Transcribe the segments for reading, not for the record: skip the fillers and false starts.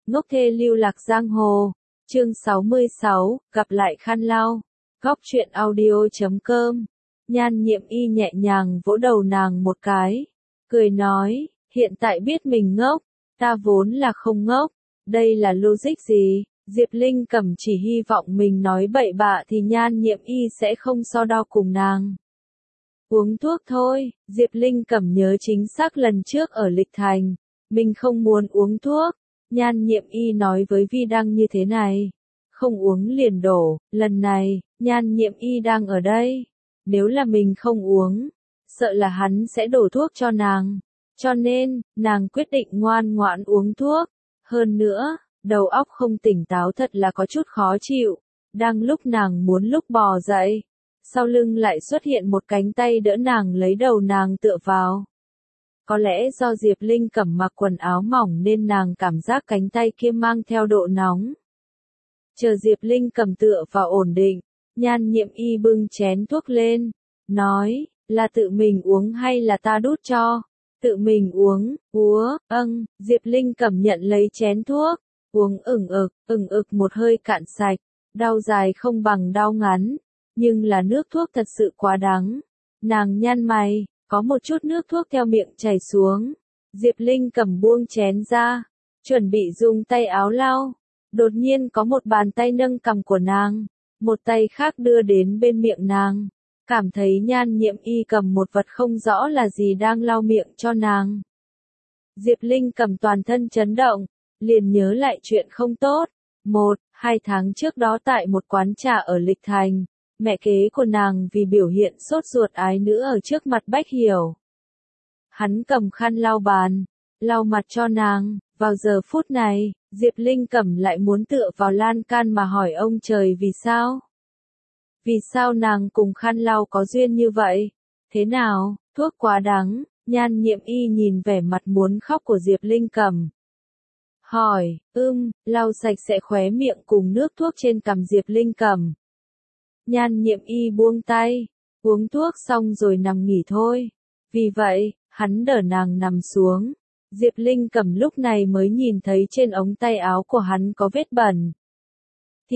Ngốc thê lưu lạc giang hồ. Chương 66, gặp lại Khan Lao. Góc truyện audio.com. Nhan Nhiệm Y nhẹ nhàng vỗ đầu nàng một cái, cười nói, hiện tại biết mình ngốc, ta vốn là không ngốc, đây là logic gì? Diệp Linh Cẩm chỉ hy vọng mình nói bậy bạ thì Nhan Nhiệm Y sẽ không so đo cùng nàng. Uống thuốc thôi, Diệp Linh Cẩm nhớ chính xác lần trước ở Lịch Thành, mình không muốn uống thuốc, Nhan Nhiệm Y nói với Vi Đăng như thế này, không uống liền đổ, lần này, Nhan Nhiệm Y đang ở đây, nếu là mình không uống, sợ là hắn sẽ đổ thuốc cho nàng, cho nên, nàng quyết định ngoan ngoãn uống thuốc, hơn nữa, đầu óc không tỉnh táo thật là có chút khó chịu, đang lúc nàng muốn lúc bò dậy, sau lưng lại xuất hiện một cánh tay đỡ nàng lấy đầu nàng tựa vào. Có lẽ do Diệp Linh Cẩm mặc quần áo mỏng nên nàng cảm giác cánh tay kia mang theo độ nóng. Chờ Diệp Linh Cẩm tựa vào ổn định, Nhan Nhiệm Y bưng chén thuốc lên, nói, là tự mình uống hay là ta đút cho? Tự mình uống, Diệp Linh Cẩm nhận lấy chén thuốc, uống ừng ực một hơi cạn sạch, đau dài không bằng đau ngắn, nhưng là nước thuốc thật sự quá đắng. Nàng nhăn mày, có một chút nước thuốc theo miệng chảy xuống. Diệp Linh Cẩm buông chén ra, chuẩn bị dùng tay áo lau. Đột nhiên có một bàn tay nâng cằm của nàng, một tay khác đưa đến bên miệng nàng. Cảm thấy Nhan Nhiệm Y cầm một vật không rõ là gì đang lau miệng cho nàng. Diệp Linh Cẩm toàn thân chấn động, liền nhớ lại chuyện không tốt. 1-2 tháng trước đó tại một quán trà ở Lịch Thành, mẹ kế của nàng vì biểu hiện sốt ruột ái nữ ở trước mặt Bách Hiểu. Hắn cầm khăn lau bàn, lau mặt cho nàng, vào giờ phút này, Diệp Linh Cẩm lại muốn tựa vào lan can mà hỏi ông trời vì sao? Vì sao nàng cùng khăn lau có duyên như vậy? Thế nào, thuốc quá đắng, Nhan Nhiệm Y nhìn vẻ mặt muốn khóc của Diệp Linh Cẩm. Hỏi, lau sạch sẽ khóe miệng cùng nước thuốc trên cằm Diệp Linh Cẩm. Nhan Nhiệm Y buông tay, uống thuốc xong rồi nằm nghỉ thôi. Vì vậy, hắn đỡ nàng nằm xuống. Diệp Linh Cẩm lúc này mới nhìn thấy trên ống tay áo của hắn có vết bẩn. Thì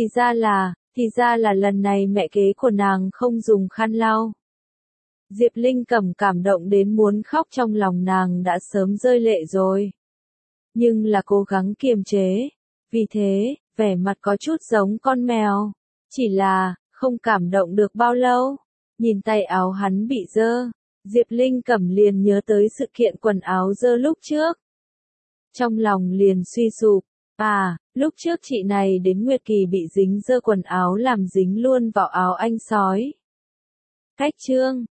ra là lần này mẹ kế của nàng không dùng khăn lau. Diệp Linh Cẩm cảm động đến muốn khóc, trong lòng nàng đã sớm rơi lệ rồi. Nhưng là cố gắng kiềm chế. Vì thế, vẻ mặt có chút giống con mèo. Chỉ là, không cảm động được bao lâu. Nhìn tay áo hắn bị dơ, Diệp Linh Cẩm liền nhớ tới sự kiện quần áo dơ lúc trước. Trong lòng liền suy sụp. Lúc trước chị này đến Nguyệt Kỳ bị dính dơ quần áo làm dính luôn vào áo anh sói. Cách chương